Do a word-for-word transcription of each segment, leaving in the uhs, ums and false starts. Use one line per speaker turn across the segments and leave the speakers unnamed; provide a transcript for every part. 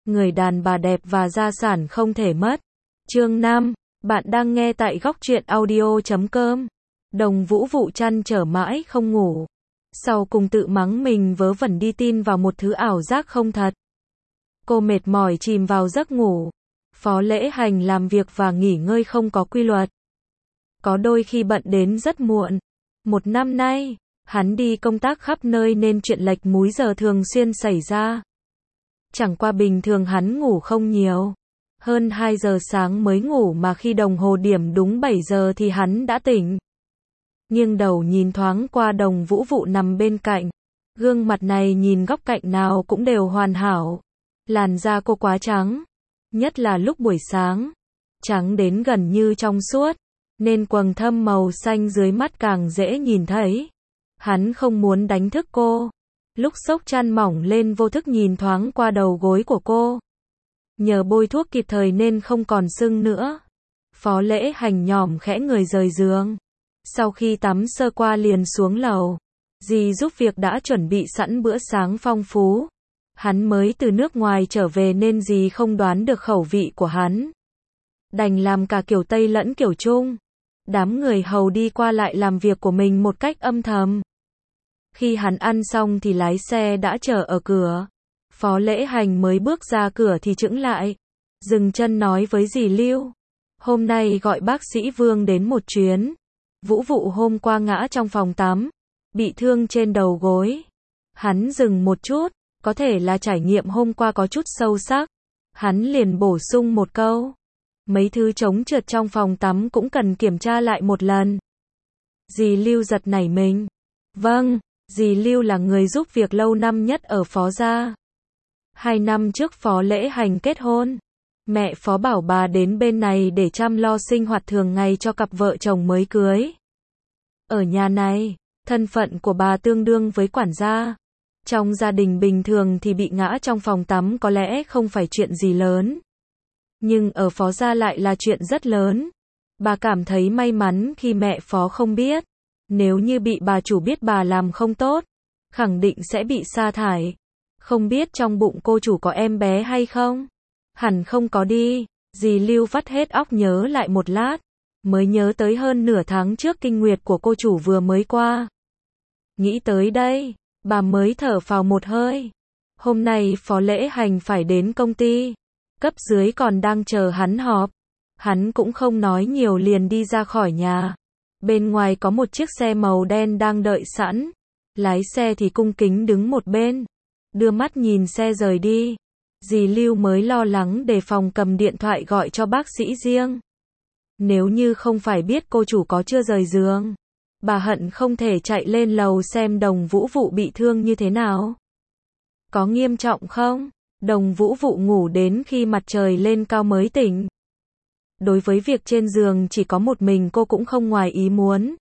người đàn bà đẹp và gia sản không thể mất. Chương năm, bạn đang nghe tại góc truyện audio chấm com. Đồng Vũ Vụ trăn trở mãi không ngủ. Sau cùng tự mắng mình vớ vẩn đi tin vào một thứ ảo giác không thật. Cô mệt mỏi chìm vào giấc ngủ. Phó Lễ Hành làm việc và nghỉ ngơi không có quy luật. Có đôi khi bận đến rất muộn. Một năm nay, hắn đi công tác khắp nơi nên chuyện lệch múi giờ thường xuyên xảy ra. Chẳng qua bình thường hắn ngủ không nhiều. Hơn hai giờ sáng mới ngủ mà khi đồng hồ điểm đúng bảy giờ thì hắn đã tỉnh. Nghiêng đầu nhìn thoáng qua Đồng Vũ Vụ nằm bên cạnh. Gương mặt này nhìn góc cạnh nào cũng đều hoàn hảo. Làn da cô quá trắng. Nhất là lúc buổi sáng. Trắng đến gần như trong suốt. Nên quầng thâm màu xanh dưới mắt càng dễ nhìn thấy. Hắn không muốn đánh thức cô. Lúc xốc chăn mỏng lên vô thức nhìn thoáng qua đầu gối của cô. Nhờ bôi thuốc kịp thời nên không còn sưng nữa. Phó Lễ Hành nhỏm khẽ người rời giường. Sau khi tắm sơ qua liền xuống lầu. Dì giúp việc đã chuẩn bị sẵn bữa sáng phong phú. Hắn mới từ nước ngoài trở về nên dì không đoán được khẩu vị của hắn. Đành làm cả kiểu Tây lẫn kiểu Trung. Đám người hầu đi qua lại làm việc của mình một cách âm thầm. Khi hắn ăn xong thì lái xe đã chờ ở cửa. Phó Lễ Hành mới bước ra cửa thì chững lại. Dừng chân nói với dì Lưu. Hôm nay gọi bác sĩ Vương đến một chuyến. Vũ Vụ hôm qua ngã trong phòng tắm. Bị thương trên đầu gối. Hắn dừng một chút. Có thể là trải nghiệm hôm qua có chút sâu sắc. Hắn liền bổ sung một câu. Mấy thứ chống trượt trong phòng tắm cũng cần kiểm tra lại một lần. Dì Lưu giật nảy mình. Vâng, dì Lưu là người giúp việc lâu năm nhất ở Phó gia. Hai năm trước Phó Lễ Hành kết hôn. Mẹ Phó bảo bà đến bên này để chăm lo sinh hoạt thường ngày cho cặp vợ chồng mới cưới. Ở nhà này, thân phận của bà tương đương với quản gia. Trong gia đình bình thường thì bị ngã trong phòng tắm có lẽ không phải chuyện gì lớn. Nhưng ở Phó gia lại là chuyện rất lớn. Bà cảm thấy may mắn khi mẹ Phó không biết. Nếu như bị bà chủ biết bà làm không tốt, khẳng định sẽ bị sa thải. Không biết trong bụng cô chủ có em bé hay không? Hẳn không có đi. Dì Lưu vắt hết óc nhớ lại một lát. Mới nhớ tới hơn nửa tháng trước kinh nguyệt của cô chủ vừa mới qua. Nghĩ tới đây, bà mới thở phào một hơi. Hôm nay Phó Lễ Hành phải đến công ty. Cấp dưới còn đang chờ hắn họp. Hắn cũng không nói nhiều liền đi ra khỏi nhà. Bên ngoài có một chiếc xe màu đen đang đợi sẵn. Lái xe thì cung kính đứng một bên. Đưa mắt nhìn xe rời đi. Dì Lưu mới lo lắng đề phòng cầm điện thoại gọi cho bác sĩ riêng. Nếu như không phải biết cô chủ có chưa rời giường. Bà hận không thể chạy lên lầu xem Đồng Vũ Vụ bị thương như thế nào. Có nghiêm trọng không? Đồng Vũ Vụ ngủ đến khi mặt trời lên cao mới tỉnh. Đối với việc trên giường chỉ có một mình cô cũng không ngoài ý muốn.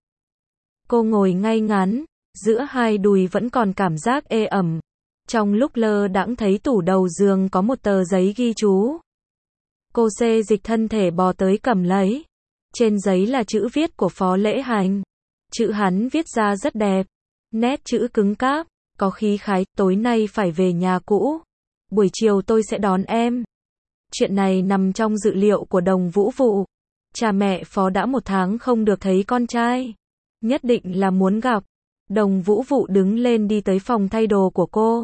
Cô ngồi ngay ngắn, giữa hai đùi vẫn còn cảm giác ê ẩm. Trong lúc lơ đãng thấy tủ đầu giường có một tờ giấy ghi chú. Cô xê dịch thân thể bò tới cầm lấy. Trên giấy là chữ viết của Phó Lễ Hành. Chữ hắn viết ra rất đẹp. Nét chữ cứng cáp, có khí khái. Tối nay phải về nhà cũ. Buổi chiều tôi sẽ đón em. Chuyện này nằm trong dự liệu của Đồng Vũ Vụ. Cha mẹ Phó đã một tháng không được thấy con trai. Nhất định là muốn gặp. Đồng Vũ Vụ đứng lên đi tới phòng thay đồ của cô.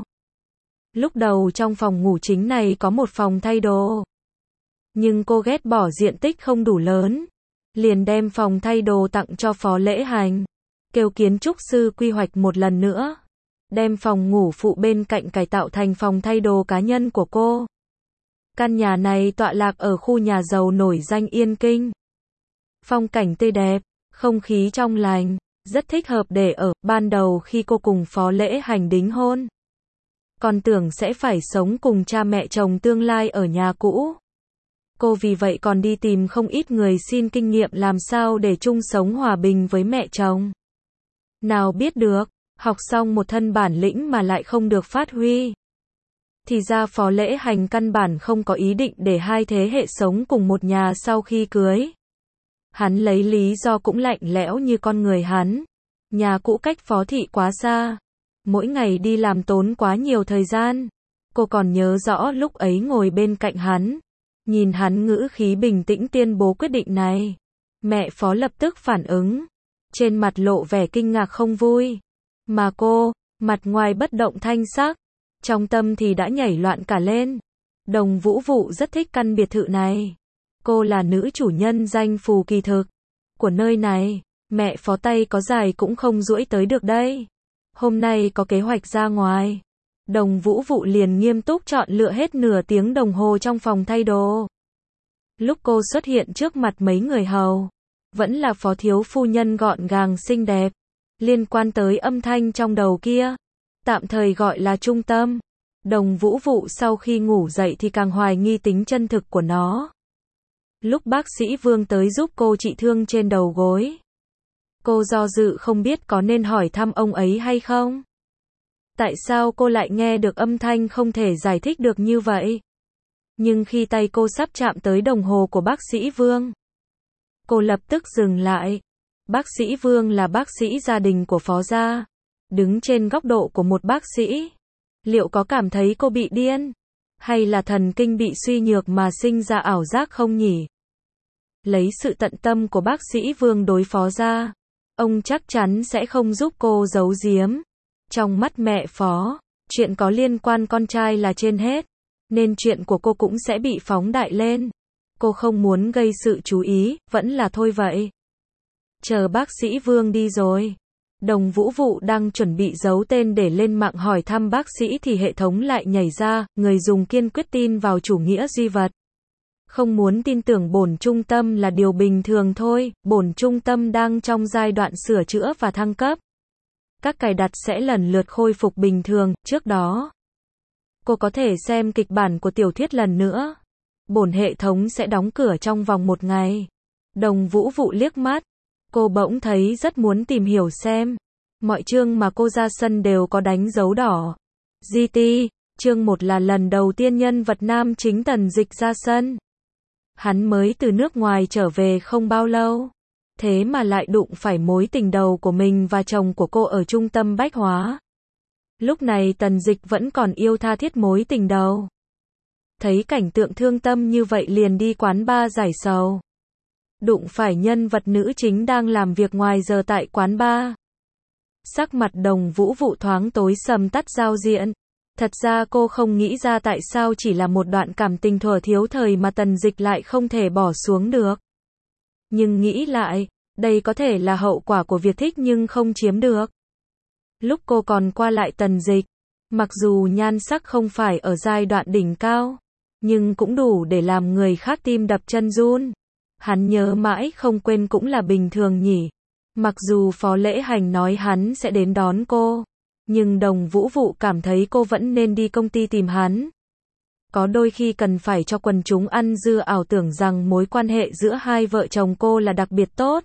Lúc đầu trong phòng ngủ chính này có một phòng thay đồ. Nhưng cô ghét bỏ diện tích không đủ lớn. Liền đem phòng thay đồ tặng cho Phó Lễ Hành. Kêu kiến trúc sư quy hoạch một lần nữa. Đem phòng ngủ phụ bên cạnh cải tạo thành phòng thay đồ cá nhân của cô. Căn nhà này tọa lạc ở khu nhà giàu nổi danh Yên Kinh. Phong cảnh tươi đẹp, không khí trong lành, rất thích hợp để ở. Ban đầu khi cô cùng Phó Lễ Hành đính hôn, còn tưởng sẽ phải sống cùng cha mẹ chồng tương lai ở nhà cũ. Cô vì vậy còn đi tìm không ít người xin kinh nghiệm làm sao để chung sống hòa bình với mẹ chồng. Nào biết được, học xong một thân bản lĩnh mà lại không được phát huy. Thì ra Phó Lễ Hành căn bản không có ý định để hai thế hệ sống cùng một nhà sau khi cưới. Hắn lấy lý do cũng lạnh lẽo như con người hắn. Nhà cũ cách Phó thị quá xa. Mỗi ngày đi làm tốn quá nhiều thời gian. Cô còn nhớ rõ lúc ấy ngồi bên cạnh hắn, nhìn hắn ngữ khí bình tĩnh tuyên bố quyết định này. Mẹ Phó lập tức phản ứng, trên mặt lộ vẻ kinh ngạc không vui. Mà cô, mặt ngoài bất động thanh sắc, trong tâm thì đã nhảy loạn cả lên. Đồng Vũ Vụ rất thích căn biệt thự này. Cô là nữ chủ nhân danh phù kỳ thực của nơi này. Mẹ Phó tay có dài cũng không duỗi tới được đây. Hôm nay có kế hoạch ra ngoài. Đồng Vũ Vụ liền nghiêm túc chọn lựa hết nửa tiếng đồng hồ trong phòng thay đồ. Lúc cô xuất hiện trước mặt mấy người hầu, vẫn là Phó thiếu phu nhân gọn gàng xinh đẹp. Liên quan tới âm thanh trong đầu kia, tạm thời gọi là trung tâm. Đồng Vũ Vụ sau khi ngủ dậy thì càng hoài nghi tính chân thực của nó. Lúc bác sĩ Vương tới giúp cô trị thương trên đầu gối, cô do dự không biết có nên hỏi thăm ông ấy hay không. Tại sao cô lại nghe được âm thanh không thể giải thích được như vậy? Nhưng khi tay cô sắp chạm tới đồng hồ của bác sĩ Vương, cô lập tức dừng lại. Bác sĩ Vương là bác sĩ gia đình của Phó gia. Đứng trên góc độ của một bác sĩ, liệu có cảm thấy cô bị điên? Hay là thần kinh bị suy nhược mà sinh ra ảo giác không nhỉ? Lấy sự tận tâm của bác sĩ Vương đối Phó gia, ông chắc chắn sẽ không giúp cô giấu giếm. Trong mắt mẹ Phó, chuyện có liên quan con trai là trên hết, nên chuyện của cô cũng sẽ bị phóng đại lên. Cô không muốn gây sự chú ý, vẫn là thôi vậy. Chờ bác sĩ Vương đi rồi, Đồng Vũ Vụ đang chuẩn bị giấu tên để lên mạng hỏi thăm bác sĩ thì hệ thống lại nhảy ra, người dùng kiên quyết tin vào chủ nghĩa duy vật. Không muốn tin tưởng bổn trung tâm là điều bình thường thôi, bổn trung tâm đang trong giai đoạn sửa chữa và thăng cấp. Các cài đặt sẽ lần lượt khôi phục bình thường, trước đó cô có thể xem kịch bản của tiểu thuyết lần nữa. Bổn hệ thống sẽ đóng cửa trong vòng một ngày. Đồng Vũ Vụ liếc mắt, cô bỗng thấy rất muốn tìm hiểu xem. Mọi chương mà cô ra sân đều có đánh dấu đỏ. giê tê, chương một là lần đầu tiên nhân vật nam chính Tần Dịch ra sân. Hắn mới từ nước ngoài trở về không bao lâu. Thế mà lại đụng phải mối tình đầu của mình và chồng của cô ở trung tâm bách hóa. Lúc này Tần Dịch vẫn còn yêu tha thiết mối tình đầu. Thấy cảnh tượng thương tâm như vậy liền đi quán bar giải sầu. Đụng phải nhân vật nữ chính đang làm việc ngoài giờ tại quán bar. Sắc mặt Đồng Vũ Vụ thoáng tối sầm tắt giao diện. Thật ra cô không nghĩ ra tại sao chỉ là một đoạn cảm tình thuở thiếu thời mà Tần Dịch lại không thể bỏ xuống được. Nhưng nghĩ lại, đây có thể là hậu quả của việc thích nhưng không chiếm được. Lúc cô còn qua lại Tần Dịch, mặc dù nhan sắc không phải ở giai đoạn đỉnh cao, nhưng cũng đủ để làm người khác tim đập chân run. Hắn nhớ mãi không quên cũng là bình thường nhỉ. Mặc dù Phó Lễ Hành nói hắn sẽ đến đón cô, nhưng Đồng Vũ Vụ cảm thấy cô vẫn nên đi công ty tìm hắn. Có đôi khi cần phải cho quần chúng ăn dưa ảo tưởng rằng mối quan hệ giữa hai vợ chồng cô là đặc biệt tốt.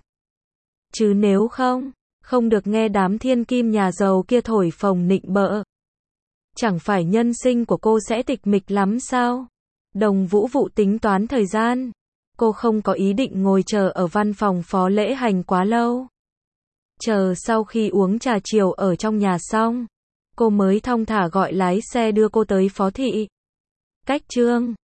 Chứ nếu không, không được nghe đám thiên kim nhà giàu kia thổi phồng nịnh bợ. Chẳng phải nhân sinh của cô sẽ tịch mịch lắm sao? Đồng Vũ Vụ tính toán thời gian. Cô không có ý định ngồi chờ ở văn phòng Phó Lễ Hành quá lâu. Chờ sau khi uống trà chiều ở trong nhà xong, cô mới thong thả gọi lái xe đưa cô tới Phó thị. Cách chương